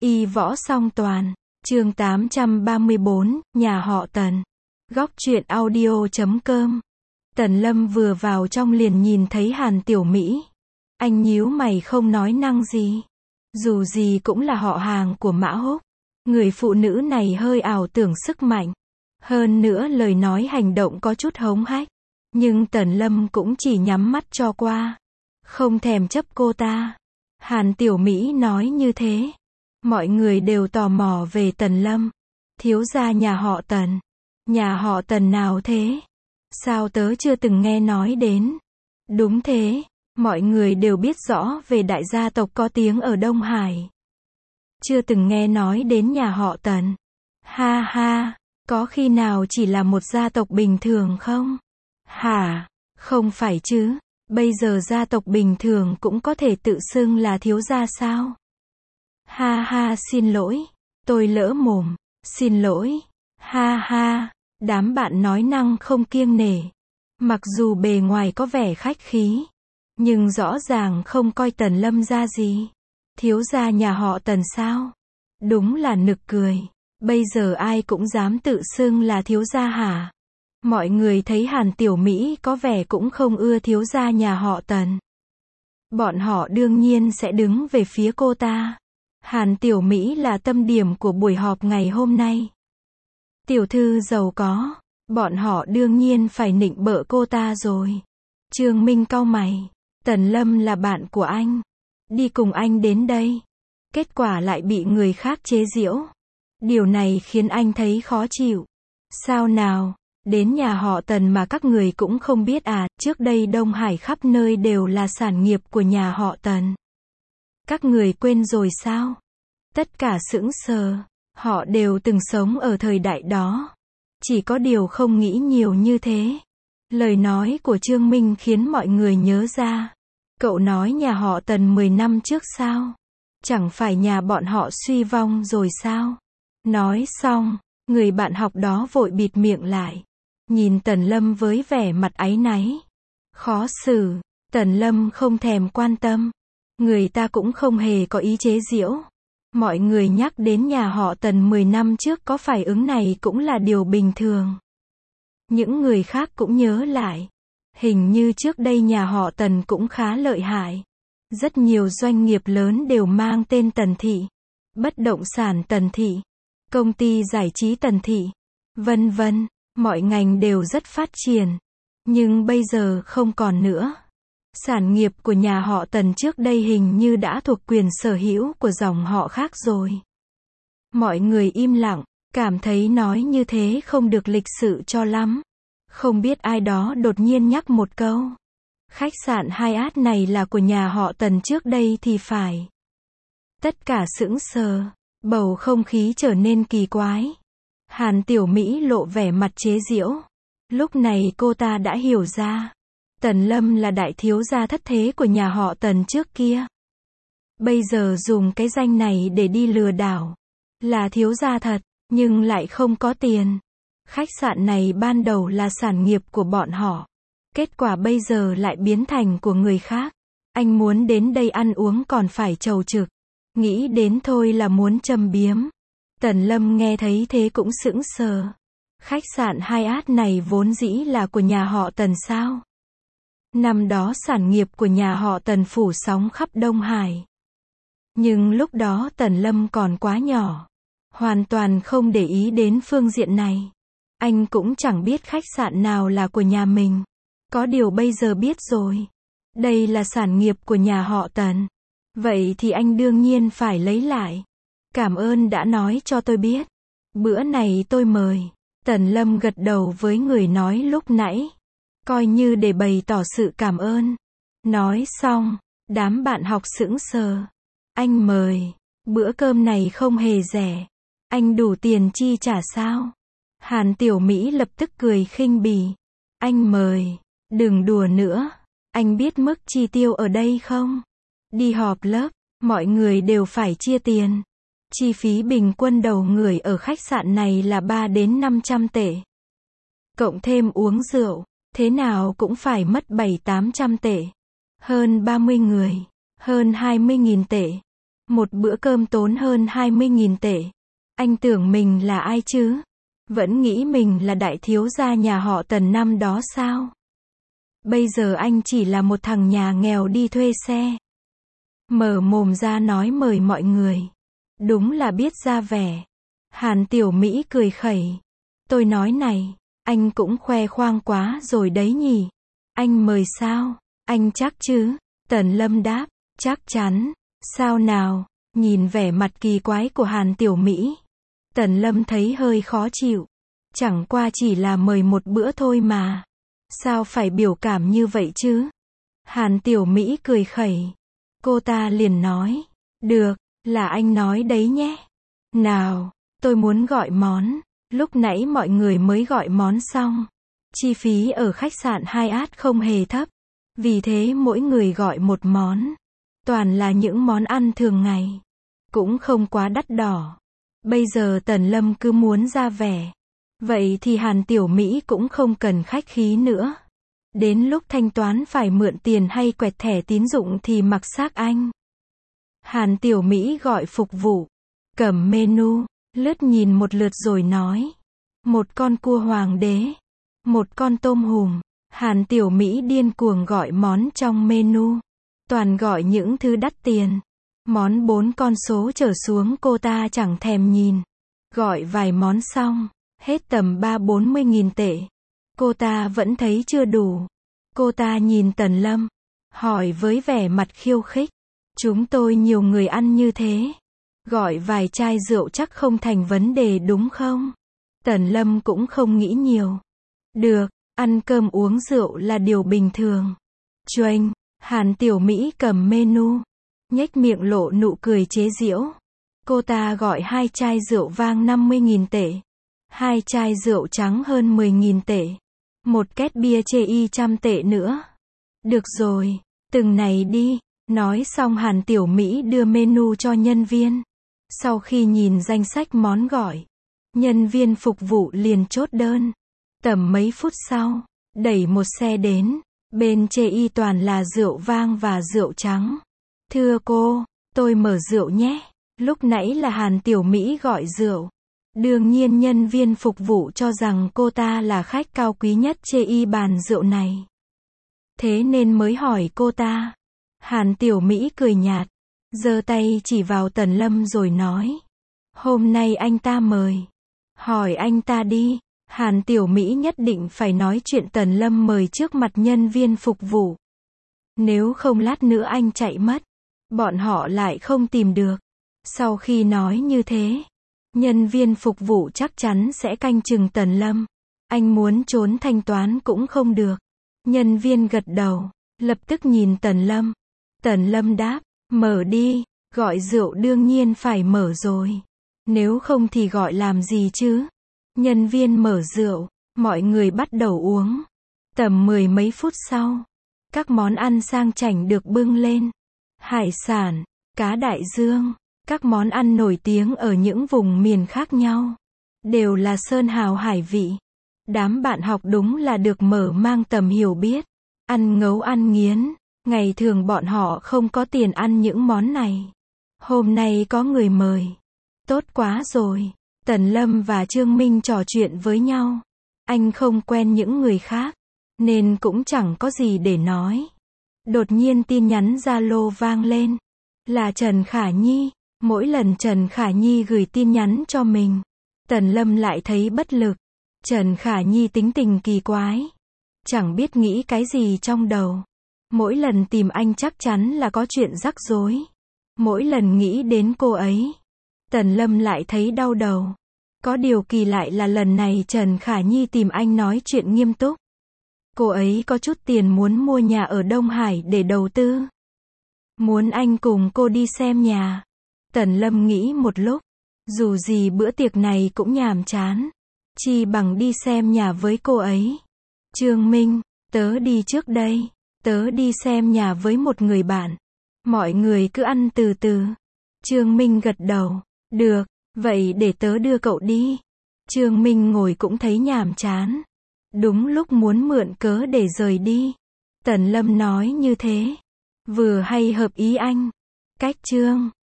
Y võ song toàn. Chương 834, nhà họ Tần. Góc truyện audio.com. Tần Lâm vừa vào trong liền nhìn thấy Hàn Tiểu Mỹ. Anh nhíu mày không nói năng gì. Dù gì cũng là họ hàng của Mã Húc. Người phụ nữ này hơi ảo tưởng sức mạnh. Hơn nữa lời nói hành động có chút hống hách. Nhưng Tần Lâm cũng chỉ nhắm mắt cho qua. Không thèm chấp cô ta. Hàn Tiểu Mỹ nói như thế. Mọi người đều tò mò về Tần Lâm. Thiếu gia nhà họ Tần. Nhà họ Tần nào thế? Sao tớ chưa từng nghe nói đến? Đúng thế, mọi người đều biết rõ về đại gia tộc có tiếng ở Đông Hải. Chưa từng nghe nói đến nhà họ Tần. Ha ha, có khi nào chỉ là một gia tộc bình thường không? Hả? Không phải chứ, bây giờ gia tộc bình thường cũng có thể tự xưng là thiếu gia sao? Ha ha, xin lỗi, tôi lỡ mồm, xin lỗi. Ha ha, đám bạn nói năng không kiêng nể. Mặc dù bề ngoài có vẻ khách khí, nhưng rõ ràng không coi Tần Lâm ra gì. Thiếu gia nhà họ Tần sao? Đúng là nực cười. Bây giờ ai cũng dám tự xưng là thiếu gia hả? Mọi người thấy Hàn Tiểu Mỹ có vẻ cũng không ưa thiếu gia nhà họ Tần. Bọn họ đương nhiên sẽ đứng về phía cô ta. Hàn Tiểu Mỹ là tâm điểm của buổi họp ngày hôm nay. Tiểu thư giàu có, bọn họ đương nhiên phải nịnh bợ cô ta rồi. Trương Minh cau mày, Tần Lâm là bạn của anh, đi cùng anh đến đây. Kết quả lại bị người khác chế giễu. Điều này khiến anh thấy khó chịu. Sao nào, đến nhà họ Tần mà các người cũng không biết à, trước đây Đông Hải khắp nơi đều là sản nghiệp của nhà họ Tần. Các người quên rồi sao? Tất cả sững sờ. Họ đều từng sống ở thời đại đó. Chỉ có điều không nghĩ nhiều như thế. Lời nói của Trương Minh khiến mọi người nhớ ra. Cậu nói nhà họ Tần 10 năm trước sao? Chẳng phải nhà bọn họ suy vong rồi sao? Nói xong, người bạn học đó vội bịt miệng lại. Nhìn Tần Lâm với vẻ mặt áy náy. Khó xử, Tần Lâm không thèm quan tâm. Người ta cũng không hề có ý chế giễu. Mọi người nhắc đến nhà họ Tần 10 năm trước có phải ứng này cũng là điều bình thường. Những người khác cũng nhớ lại. Hình như trước đây nhà họ Tần cũng khá lợi hại. Rất nhiều doanh nghiệp lớn đều mang tên Tần Thị. Bất động sản Tần Thị. Công ty giải trí Tần Thị. Vân vân. Mọi ngành đều rất phát triển. Nhưng bây giờ không còn nữa. Sản nghiệp của nhà họ Tần trước đây hình như đã thuộc quyền sở hữu của dòng họ khác rồi. Mọi người im lặng, cảm thấy nói như thế không được lịch sự cho lắm. Không biết ai đó đột nhiên nhắc một câu. Khách sạn Hyatt này là của nhà họ Tần trước đây thì phải. Tất cả sững sờ, bầu không khí trở nên kỳ quái. Hàn Tiểu Mỹ lộ vẻ mặt chế giễu. Lúc này cô ta đã hiểu ra. Tần Lâm là đại thiếu gia thất thế của nhà họ Tần trước kia. Bây giờ dùng cái danh này để đi lừa đảo. Là thiếu gia thật, nhưng lại không có tiền. Khách sạn này ban đầu là sản nghiệp của bọn họ. Kết quả bây giờ lại biến thành của người khác. Anh muốn đến đây ăn uống còn phải chầu trực. Nghĩ đến thôi là muốn châm biếm. Tần Lâm nghe thấy thế cũng sững sờ. Khách sạn Hyatt này vốn dĩ là của nhà họ Tần sao? Năm đó sản nghiệp của nhà họ Tần phủ sóng khắp Đông Hải. Nhưng lúc đó Tần Lâm còn quá nhỏ. Hoàn toàn không để ý đến phương diện này. Anh cũng chẳng biết khách sạn nào là của nhà mình. Có điều bây giờ biết rồi. Đây là sản nghiệp của nhà họ Tần. Vậy thì anh đương nhiên phải lấy lại. Cảm ơn đã nói cho tôi biết. Bữa này tôi mời. Tần Lâm gật đầu với người nói lúc nãy. Coi như để bày tỏ sự cảm ơn. Nói xong, đám bạn học sững sờ. Anh mời. Bữa cơm này không hề rẻ. Anh đủ tiền chi trả sao? Hàn Tiểu Mỹ lập tức cười khinh bỉ. Anh mời. Đừng đùa nữa. Anh biết mức chi tiêu ở đây không? Đi họp lớp, mọi người đều phải chia tiền. Chi phí bình quân đầu người ở khách sạn này là 3 đến 500 tệ. Cộng thêm uống rượu, thế nào cũng phải mất 7-800 tệ. Hơn 30 người, hơn 20.000 tệ. Một bữa cơm tốn hơn 20.000 tệ. Anh tưởng mình là ai chứ? Vẫn nghĩ mình là đại thiếu gia nhà họ Tần năm đó sao? Bây giờ anh chỉ là một thằng nhà nghèo đi thuê xe. Mở mồm ra nói mời mọi người. Đúng là biết ra vẻ. Hàn Tiểu Mỹ cười khẩy. Tôi nói này, anh cũng khoe khoang quá rồi đấy nhỉ. Anh mời sao? Anh chắc chứ? Tần Lâm đáp, chắc chắn. Sao nào? Nhìn vẻ mặt kỳ quái của Hàn Tiểu Mỹ. Tần Lâm thấy hơi khó chịu. Chẳng qua chỉ là mời một bữa thôi mà. Sao phải biểu cảm như vậy chứ? Hàn Tiểu Mỹ cười khẩy. Cô ta liền nói. Được, là anh nói đấy nhé. Nào, tôi muốn gọi món. Lúc nãy mọi người mới gọi món xong. Chi phí ở khách sạn Hyatt không hề thấp. Vì thế mỗi người gọi một món. Toàn là những món ăn thường ngày. Cũng không quá đắt đỏ. Bây giờ Tần Lâm cứ muốn ra vẻ. Vậy thì Hàn Tiểu Mỹ cũng không cần khách khí nữa. Đến lúc thanh toán phải mượn tiền hay quẹt thẻ tín dụng thì mặc xác anh. Hàn Tiểu Mỹ gọi phục vụ. Cầm menu, lướt nhìn một lượt rồi nói. Một con cua hoàng đế. Một con tôm hùm. Hàn Tiểu Mỹ điên cuồng gọi món trong menu. Toàn gọi những thứ đắt tiền. Món 4 con số trở xuống cô ta chẳng thèm nhìn. Gọi vài món xong, hết tầm 30-40 nghìn tệ. Cô ta vẫn thấy chưa đủ. Cô ta nhìn Tần Lâm, hỏi với vẻ mặt khiêu khích. Chúng tôi nhiều người ăn như thế. Gọi vài chai rượu chắc không thành vấn đề đúng không? Tần Lâm cũng không nghĩ nhiều. Được, ăn cơm uống rượu là điều bình thường. Choanh, Hàn Tiểu Mỹ cầm menu. Nhếch miệng lộ nụ cười chế giễu. Cô ta gọi 2 chai rượu vang 50.000 tệ. 2 chai rượu trắng hơn 10.000 tệ. Một két bia chê y 100 tệ nữa. Được rồi, từng này đi. Nói xong Hàn Tiểu Mỹ đưa menu cho nhân viên. Sau khi nhìn danh sách món gọi, nhân viên phục vụ liền chốt đơn. Tầm mấy phút sau, đẩy một xe đến. Bên chê y toàn là rượu vang và rượu trắng. Thưa cô, tôi mở rượu nhé. Lúc nãy là Hàn Tiểu Mỹ gọi rượu. Đương nhiên nhân viên phục vụ cho rằng cô ta là khách cao quý nhất chê y bàn rượu này. Thế nên mới hỏi cô ta. Hàn Tiểu Mỹ cười nhạt, giơ tay chỉ vào Tần Lâm rồi nói. Hôm nay anh ta mời. Hỏi anh ta đi. Hàn Tiểu Mỹ nhất định phải nói chuyện Tần Lâm mời trước mặt nhân viên phục vụ. Nếu không lát nữa anh chạy mất. Bọn họ lại không tìm được. Sau khi nói như thế, nhân viên phục vụ chắc chắn sẽ canh chừng Tần Lâm. Anh muốn trốn thanh toán cũng không được. Nhân viên gật đầu, lập tức nhìn Tần Lâm. Tần Lâm đáp, mở đi, gọi rượu đương nhiên phải mở rồi. Nếu không thì gọi làm gì chứ? Nhân viên mở rượu, mọi người bắt đầu uống. Tầm 10 mấy phút sau, các món ăn sang chảnh được bưng lên. Hải sản, cá đại dương, các món ăn nổi tiếng ở những vùng miền khác nhau. Đều là sơn hào hải vị. Đám bạn học đúng là được mở mang tầm hiểu biết. Ăn ngấu ăn nghiến. Ngày thường bọn họ không có tiền ăn những món này. Hôm nay có người mời. Tốt quá rồi. Tần Lâm và Trương Minh trò chuyện với nhau. Anh không quen những người khác, nên cũng chẳng có gì để nói. Đột nhiên tin nhắn Zalo vang lên. Là Trần Khả Nhi. Mỗi lần Trần Khả Nhi gửi tin nhắn cho mình, Tần Lâm lại thấy bất lực. Trần Khả Nhi tính tình kỳ quái. Chẳng biết nghĩ cái gì trong đầu. Mỗi lần tìm anh chắc chắn là có chuyện rắc rối. Mỗi lần nghĩ đến cô ấy, Tần Lâm lại thấy đau đầu. Có điều kỳ lạ là lần này Trần Khả Nhi tìm anh nói chuyện nghiêm túc. Cô ấy có chút tiền muốn mua nhà ở Đông Hải để đầu tư. Muốn anh cùng cô đi xem nhà. Tần Lâm nghĩ một lúc. Dù gì bữa tiệc này cũng nhàm chán. Chi bằng đi xem nhà với cô ấy. Trương Minh, tớ đi trước đây. Tớ đi xem nhà với một người bạn. Mọi người cứ ăn từ từ. Trương Minh gật đầu. Được, vậy để tớ đưa cậu đi. Trương Minh ngồi cũng thấy nhàm chán. Đúng lúc muốn mượn cớ để rời đi. Tần Lâm nói như thế. Vừa hay hợp ý anh. Cách Trương